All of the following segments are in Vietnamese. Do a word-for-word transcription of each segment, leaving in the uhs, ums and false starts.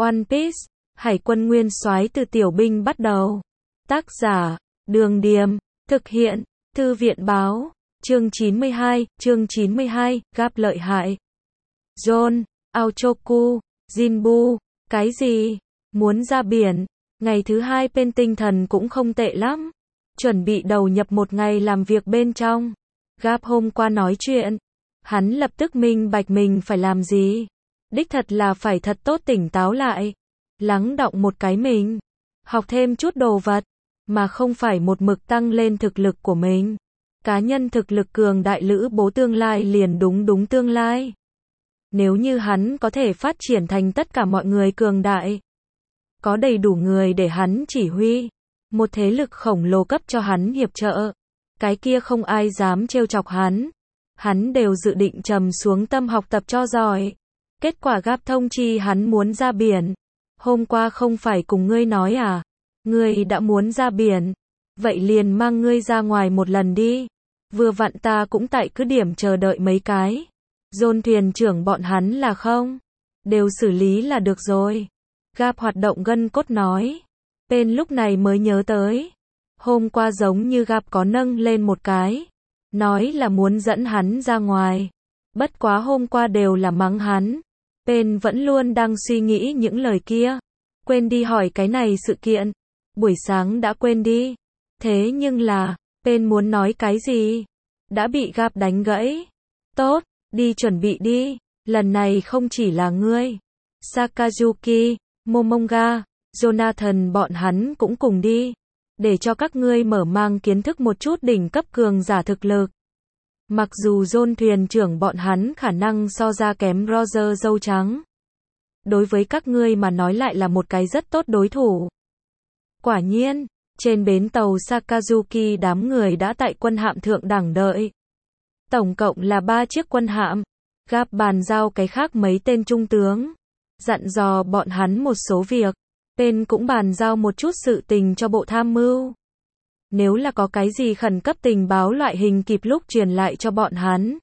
One Piece, Hải quân nguyên soái từ tiểu binh bắt đầu. Tác giả, Đường Điềm, thực hiện, Thư viện báo, chương chín mươi hai, chương chín mươi hai, Gap lợi hại. John, Aochoku, Jinbu, cái gì? Muốn ra biển? Ngày thứ hai bên tinh thần cũng không tệ lắm. Chuẩn bị đầu nhập một ngày làm việc bên trong. Gap hôm qua nói chuyện. Hắn lập tức minh bạch mình phải làm gì. Đích thật là phải thật tốt tỉnh táo lại. Lắng đọng một cái mình. Học thêm chút đồ vật. Mà không phải một mực tăng lên thực lực của mình. Cá nhân thực lực cường đại lữ bố tương lai liền đúng đúng tương lai. Nếu như hắn có thể phát triển thành tất cả mọi người cường đại. Có đầy đủ người để hắn chỉ huy. Một thế lực khổng lồ cấp cho hắn hiệp trợ. Cái kia không ai dám trêu chọc hắn. Hắn đều dự định trầm xuống tâm học tập cho giỏi. Kết quả Gap thông chi hắn muốn ra biển. Hôm qua không phải cùng ngươi nói à? Ngươi đã muốn ra biển. Vậy liền mang ngươi ra ngoài một lần đi. Vừa vặn ta cũng tại cứ điểm chờ đợi mấy cái. John thuyền trưởng bọn hắn là không? Đều xử lý là được rồi. Gap hoạt động gân cốt nói. Bên lúc này mới nhớ tới. Hôm qua giống như Gap có nâng lên một cái. Nói là muốn dẫn hắn ra ngoài. Bất quá hôm qua đều là mắng hắn. Bên vẫn luôn đang suy nghĩ những lời kia. Quên đi hỏi cái này sự kiện. Buổi sáng đã quên đi. Thế nhưng là, bên muốn nói cái gì? Đã bị Gap đánh gãy. Tốt, đi chuẩn bị đi. Lần này không chỉ là ngươi. Sakazuki, Momonga, Jonathan bọn hắn cũng cùng đi. Để cho các ngươi mở mang kiến thức một chút đỉnh cấp cường giả thực lực. Mặc dù John thuyền trưởng bọn hắn khả năng so ra kém Roger dâu trắng. Đối với các ngươi mà nói lại là một cái rất tốt đối thủ. Quả nhiên, trên bến tàu Sakazuki đám người đã tại quân hạm thượng đẳng đợi. Tổng cộng là ba chiếc quân hạm. Gap bàn giao cái khác mấy tên trung tướng. Dặn dò bọn hắn một số việc. Bên cũng bàn giao một chút sự tình cho bộ tham mưu. Nếu là có cái gì khẩn cấp tình báo loại hình kịp lúc truyền lại cho bọn hắn.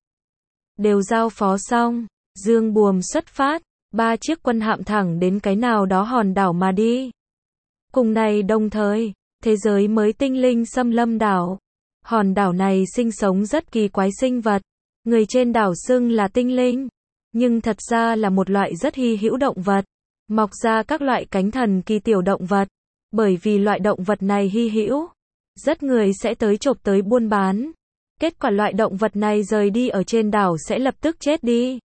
Đều giao phó xong. Dương buồm xuất phát. Ba chiếc quân hạm thẳng đến cái nào đó hòn đảo mà đi. Cùng này đồng thời, thế giới mới tinh linh xâm lâm đảo. Hòn đảo này sinh sống rất kỳ quái sinh vật. Người trên đảo xưng là tinh linh. Nhưng thật ra là một loại rất hy hữu động vật. Mọc ra các loại cánh thần kỳ tiểu động vật. Bởi vì loại động vật này hy hữu. Rất người sẽ tới chộp tới buôn bán. Kết quả loại động vật này rời đi ở trên đảo sẽ lập tức chết đi.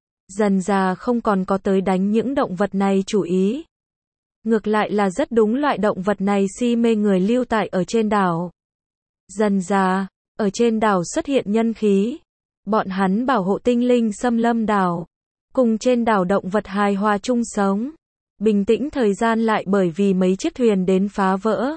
Dần dà không còn có tới đánh những động vật này chủ ý. Ngược lại là rất đúng loại động vật này si mê người lưu tại ở trên đảo. Dần dà, ở trên đảo xuất hiện nhân khí. Bọn hắn bảo hộ tinh linh xâm lâm đảo. Cùng trên đảo động vật hài hòa chung sống. Bình tĩnh thời gian lại bởi vì mấy chiếc thuyền đến phá vỡ.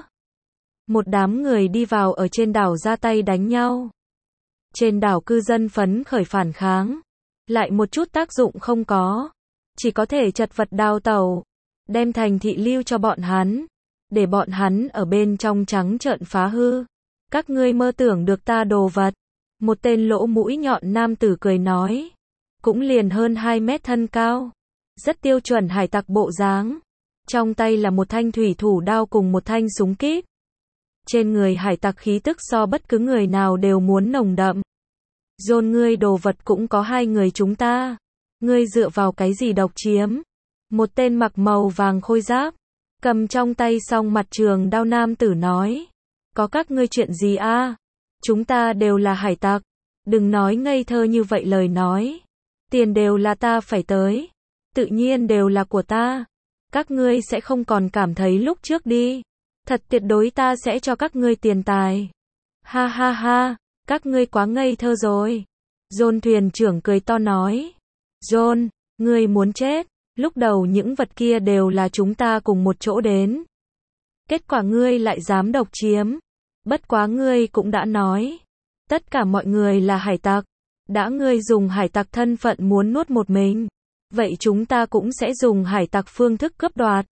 Một đám người đi vào ở trên đảo ra tay đánh nhau. Trên đảo cư dân phấn khởi phản kháng. Lại một chút tác dụng không có. Chỉ có thể chật vật đào tàu. Đem thành thị lưu cho bọn hắn. Để bọn hắn ở bên trong trắng trợn phá hư. Các ngươi mơ tưởng được ta đồ vật. Một tên lỗ mũi nhọn nam tử cười nói. Cũng liền hơn hai mét thân cao. Rất tiêu chuẩn hải tặc bộ dáng. Trong tay là một thanh thủy thủ đao cùng một thanh súng kíp. Trên người hải tặc khí tức so bất cứ người nào đều muốn nồng đậm. John ngươi đồ vật cũng có hai người chúng ta. Ngươi dựa vào cái gì độc chiếm? Một tên mặc màu vàng khôi giáp. Cầm trong tay song mặt trường đao nam tử nói. Có các ngươi chuyện gì a? À? Chúng ta đều là hải tặc. Đừng nói ngây thơ như vậy lời nói. Tiền đều là ta phải tới. Tự nhiên đều là của ta. Các ngươi sẽ không còn cảm thấy lúc trước đi. Thật tuyệt đối ta sẽ cho các ngươi tiền tài. Ha ha ha, các ngươi quá ngây thơ rồi. John thuyền trưởng cười to nói. John, ngươi muốn chết. Lúc đầu những vật kia đều là chúng ta cùng một chỗ đến. Kết quả ngươi lại dám độc chiếm. Bất quá ngươi cũng đã nói. Tất cả mọi người là hải tặc. Đã ngươi dùng hải tặc thân phận muốn nuốt một mình. Vậy chúng ta cũng sẽ dùng hải tặc phương thức cướp đoạt.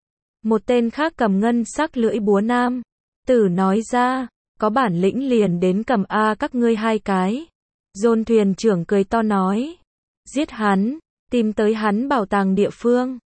Một tên khác cầm ngân sắc lưỡi búa nam tử nói ra. Có bản lĩnh liền đến cầm A các ngươi hai cái. John thuyền trưởng cười to nói. Giết hắn. Tìm tới hắn bảo tàng địa phương.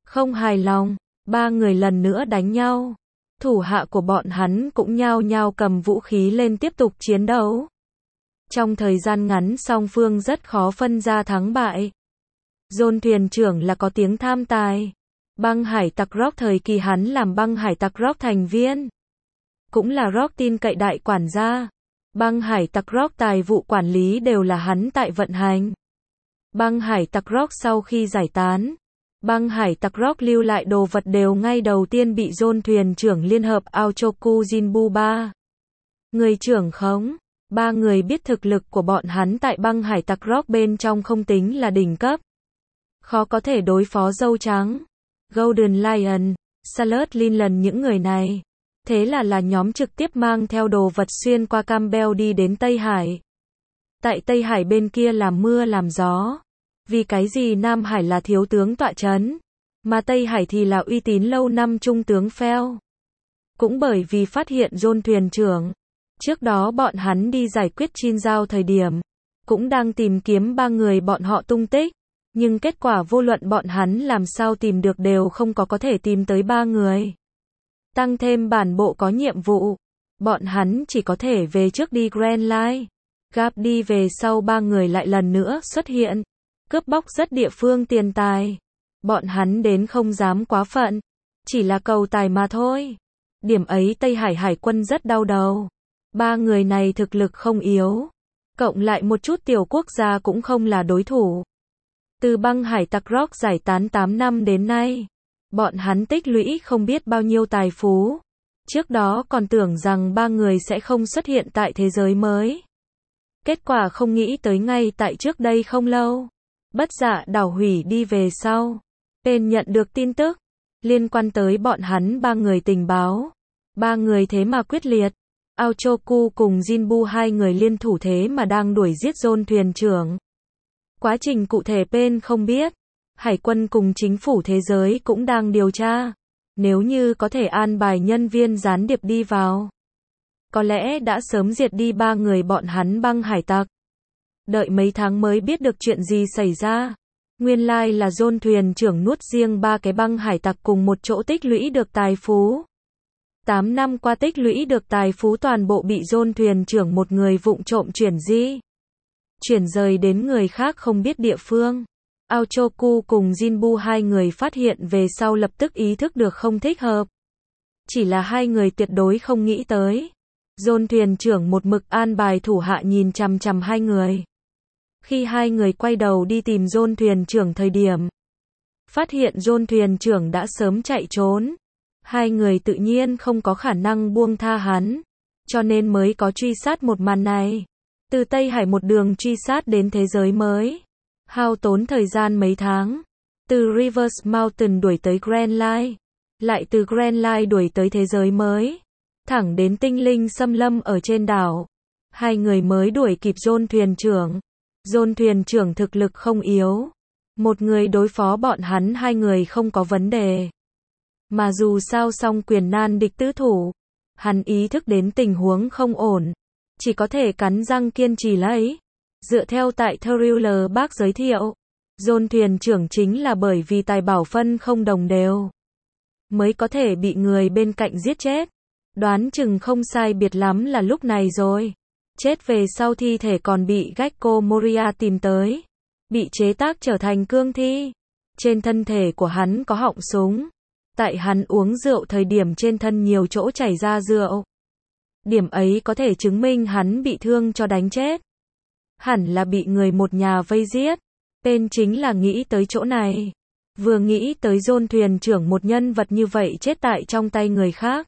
Không hài lòng, ba người lần nữa đánh nhau. Thủ hạ của bọn hắn cũng nhao nhao cầm vũ khí lên tiếp tục chiến đấu. Trong thời gian ngắn song phương rất khó phân ra thắng bại. John thuyền trưởng là có tiếng tham tài. Băng hải tặc Rock thời kỳ hắn làm băng hải tặc Rock thành viên. Cũng là Rock tin cậy đại quản gia. Băng hải tặc Rock tài vụ quản lý đều là hắn tại vận hành. Băng hải tặc Rock sau khi giải tán, băng hải tặc Rock lưu lại đồ vật đều ngay đầu tiên bị John thuyền trưởng liên hợp Aochoku Jinbu ba người trưởng khống. Ba người biết thực lực của bọn hắn tại băng hải tặc Rock bên trong không tính là đỉnh cấp. Khó có thể đối phó dâu trắng, Golden Lion, Salad Lincoln những người này. Thế là là nhóm trực tiếp mang theo đồ vật xuyên qua Campbell đi đến Tây Hải. Tại Tây Hải bên kia làm mưa làm gió. Vì cái gì Nam Hải là thiếu tướng tọa chấn, mà Tây Hải thì là uy tín lâu năm trung tướng Phèo. Cũng bởi vì phát hiện John thuyền trưởng. Trước đó bọn hắn đi giải quyết Chin Giao thời điểm, cũng đang tìm kiếm ba người bọn họ tung tích. Nhưng kết quả vô luận bọn hắn làm sao tìm được đều không có có thể tìm tới ba người. Tăng thêm bản bộ có nhiệm vụ, bọn hắn chỉ có thể về trước đi Grand Line. Gap đi về sau ba người lại lần nữa xuất hiện, cướp bóc rất địa phương tiền tài. Bọn hắn đến không dám quá phận, chỉ là cầu tài mà thôi. Điểm ấy Tây Hải Hải quân rất đau đầu. Ba người này thực lực không yếu, cộng lại một chút tiểu quốc gia cũng không là đối thủ. Từ băng hải tặc Rock giải tán tám năm đến nay, bọn hắn tích lũy không biết bao nhiêu tài phú. Trước đó còn tưởng rằng ba người sẽ không xuất hiện tại thế giới mới. Kết quả không nghĩ tới ngay tại trước đây không lâu. Bất dạ đảo hủy đi về sau. Tên nhận được tin tức liên quan tới bọn hắn ba người tình báo. Ba người thế mà quyết liệt. Aochoku cùng Jinbu hai người liên thủ thế mà đang đuổi giết John thuyền trưởng. Quá trình cụ thể Pen không biết. Hải quân cùng chính phủ thế giới cũng đang điều tra. Nếu như có thể an bài nhân viên gián điệp đi vào, có lẽ đã sớm diệt đi ba người bọn hắn băng hải tặc. Đợi mấy tháng mới biết được chuyện gì xảy ra. Nguyên lai là John thuyền trưởng nuốt riêng ba cái băng hải tặc cùng một chỗ tích lũy được tài phú. tám năm qua tích lũy được tài phú toàn bộ bị John thuyền trưởng một người vụng trộm chuyển di. Chuyển rời đến người khác không biết địa phương. Aochoku cùng Jinbu hai người phát hiện về sau lập tức ý thức được không thích hợp. Chỉ là hai người tuyệt đối không nghĩ tới. John thuyền trưởng một mực an bài thủ hạ nhìn chằm chằm hai người. Khi hai người quay đầu đi tìm John thuyền trưởng thời điểm, phát hiện John thuyền trưởng đã sớm chạy trốn. Hai người tự nhiên không có khả năng buông tha hắn, cho nên mới có truy sát một màn này. Từ Tây Hải một đường truy sát đến thế giới mới, hao tốn thời gian mấy tháng. Từ Rivers Mountain đuổi tới Grand Line, lại từ Grand Line đuổi tới thế giới mới, thẳng đến tinh linh xâm lâm ở trên đảo. Hai người mới đuổi kịp John thuyền trưởng. John thuyền trưởng thực lực không yếu, một người đối phó bọn hắn hai người không có vấn đề. Mà dù sao song quyền nan địch tứ thủ, hắn ý thức đến tình huống không ổn, chỉ có thể cắn răng kiên trì lấy. Dựa theo tại Thriller bác giới thiệu, John thuyền trưởng chính là bởi vì tài bảo phân không đồng đều, mới có thể bị người bên cạnh giết chết. Đoán chừng không sai biệt lắm là lúc này rồi. Chết về sau thi thể còn bị Gecko Moria tìm tới, bị chế tác trở thành cương thi. Trên thân thể của hắn có họng súng. Tại hắn uống rượu thời điểm trên thân nhiều chỗ chảy ra rượu. Điểm ấy có thể chứng minh hắn bị thương cho đánh chết. Hẳn là bị người một nhà vây giết. Tên chính là nghĩ tới chỗ này. Vừa nghĩ tới John thuyền trưởng một nhân vật như vậy chết tại trong tay người khác.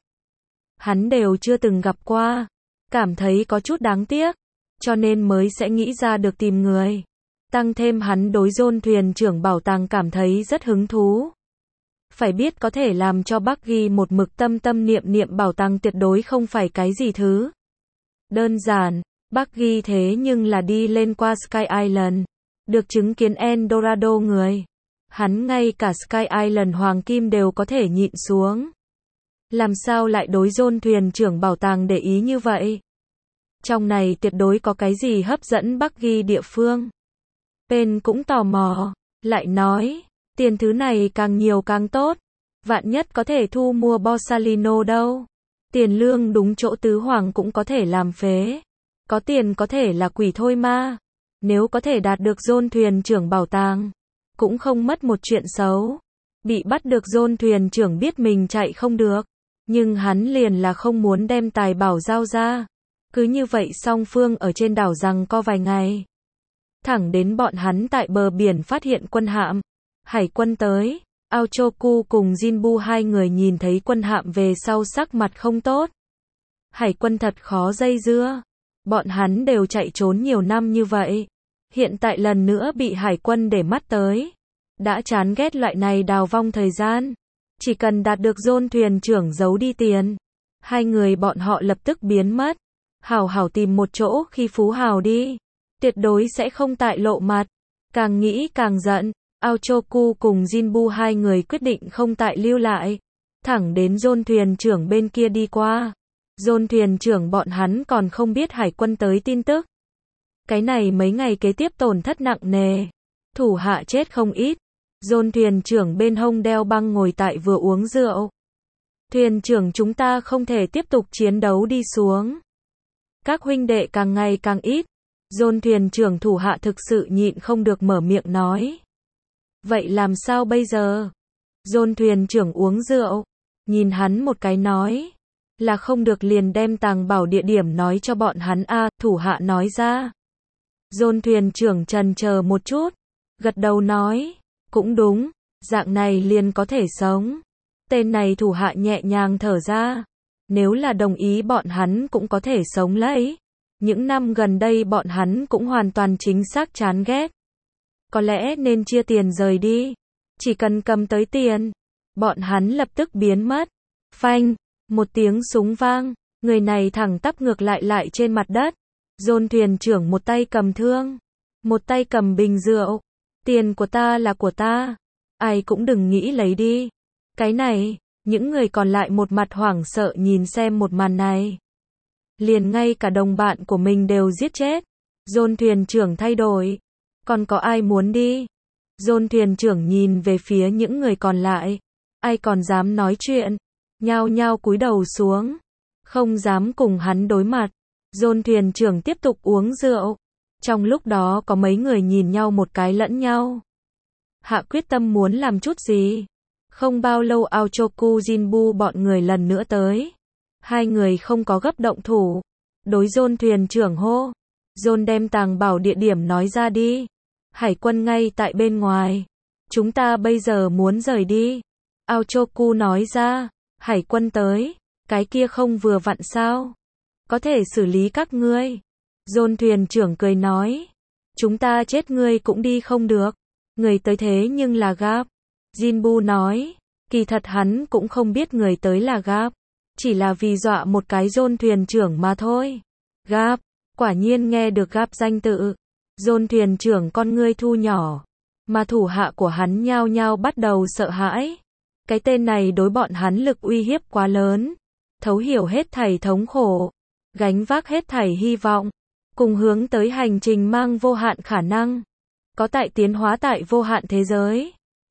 Hắn đều chưa từng gặp qua. Cảm thấy có chút đáng tiếc. Cho nên mới sẽ nghĩ ra được tìm người. Tăng thêm hắn đối John thuyền trưởng bảo tàng cảm thấy rất hứng thú. Phải biết có thể làm cho Bucky một mực tâm tâm niệm niệm bảo tàng tuyệt đối không phải cái gì thứ đơn giản. Bucky thế nhưng là đi lên qua Sky Island, được chứng kiến Eldorado người. Hắn ngay cả Sky Island hoàng kim đều có thể nhịn xuống. Làm sao lại đối John thuyền trưởng bảo tàng để ý như vậy? Trong này tuyệt đối có cái gì hấp dẫn Bucky địa phương. Pen cũng tò mò, lại nói, Tiền thứ này càng nhiều càng tốt. Vạn nhất có thể thu mua Borsalino đâu. Tiền lương đúng chỗ tứ hoàng cũng có thể làm phế. Có tiền có thể là quỷ thôi mà. Nếu có thể đạt được John thuyền trưởng bảo tàng, cũng không mất một chuyện xấu. Bị bắt được John thuyền trưởng biết mình chạy không được. Nhưng hắn liền là không muốn đem tài bảo giao ra. Cứ như vậy song phương ở trên đảo giằng co vài ngày. Thẳng đến bọn hắn tại bờ biển phát hiện quân hạm. Hải quân tới. Aochoku cùng Jinbu hai người nhìn thấy quân hạm về sau sắc mặt không tốt. Hải quân thật khó dây dưa. Bọn hắn đều chạy trốn nhiều năm như vậy. Hiện tại lần nữa bị hải quân để mắt tới. Đã chán ghét loại này đào vong thời gian. Chỉ cần đạt được John thuyền trưởng giấu đi tiền. Hai người bọn họ lập tức biến mất. Hảo hảo tìm một chỗ khi phú hào đi. Tuyệt đối sẽ không tại lộ mặt. Càng nghĩ càng giận. Aochoku cùng Jinbu hai người quyết định không tại lưu lại. Thẳng đến John thuyền trưởng bên kia đi qua. John thuyền trưởng bọn hắn còn không biết hải quân tới tin tức. Cái này mấy ngày kế tiếp tổn thất nặng nề. Thủ hạ chết không ít. John thuyền trưởng bên hông đeo băng ngồi tại vừa uống rượu. Thuyền trưởng chúng ta không thể tiếp tục chiến đấu đi xuống. Các huynh đệ càng ngày càng ít. John thuyền trưởng thủ hạ thực sự nhịn không được mở miệng nói. Vậy làm sao bây giờ? John thuyền trưởng uống rượu. Nhìn hắn một cái nói. Là không được liền đem tàng bảo địa điểm nói cho bọn hắn a, thủ hạ nói ra. John thuyền trưởng chần chờ một chút. Gật đầu nói. Cũng đúng. Dạng này liền có thể sống. Tên này thủ hạ nhẹ nhàng thở ra. Nếu là đồng ý bọn hắn cũng có thể sống lấy. Những năm gần đây bọn hắn cũng hoàn toàn chính xác chán ghét. Có lẽ nên chia tiền rời đi. Chỉ cần cầm tới tiền. Bọn hắn lập tức biến mất. Phanh. Một tiếng súng vang. Người này thẳng tắp ngược lại lại trên mặt đất. John thuyền trưởng một tay cầm thương. Một tay cầm bình rượu. Tiền của ta là của ta. Ai cũng đừng nghĩ lấy đi. Cái này. Những người còn lại một mặt hoảng sợ nhìn xem một màn này. Liền ngay cả đồng bạn của mình đều giết chết. John thuyền trưởng thay đổi. Còn có ai muốn đi? John thuyền trưởng nhìn về phía những người còn lại. Ai còn dám nói chuyện? Nhao nhao cúi đầu xuống. Không dám cùng hắn đối mặt. John thuyền trưởng tiếp tục uống rượu. Trong lúc đó có mấy người nhìn nhau một cái lẫn nhau. Hạ quyết tâm muốn làm chút gì. Không bao lâu Aochoku Jinbu bọn người lần nữa tới. Hai người không có gấp động thủ. Đối John thuyền trưởng hô. John đem tàng bảo địa điểm nói ra đi. Hải quân ngay tại bên ngoài. Chúng ta bây giờ muốn rời đi. Aochoku nói ra. Hải quân tới. Cái kia không vừa vặn sao? Có thể xử lý các ngươi. John thuyền trưởng cười nói. Chúng ta chết ngươi cũng đi không được. Người tới thế nhưng là Gap. Jinbu nói. Kỳ thật hắn cũng không biết người tới là Gap. Chỉ là vì dọa một cái John thuyền trưởng mà thôi. Gap. Quả nhiên nghe được Gap danh tự. John thuyền trưởng con ngươi thu nhỏ. Mà thủ hạ của hắn nhao nhao bắt đầu sợ hãi. Cái tên này đối bọn hắn lực uy hiếp quá lớn. Thấu hiểu hết thảy thống khổ. Gánh vác hết thảy hy vọng. Cùng hướng tới hành trình mang vô hạn khả năng. Có tại tiến hóa tại vô hạn thế giới.